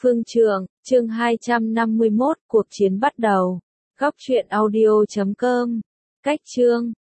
Phương Trường, chương 251, cuộc chiến bắt đầu. Góc truyện audio.com. Cách chương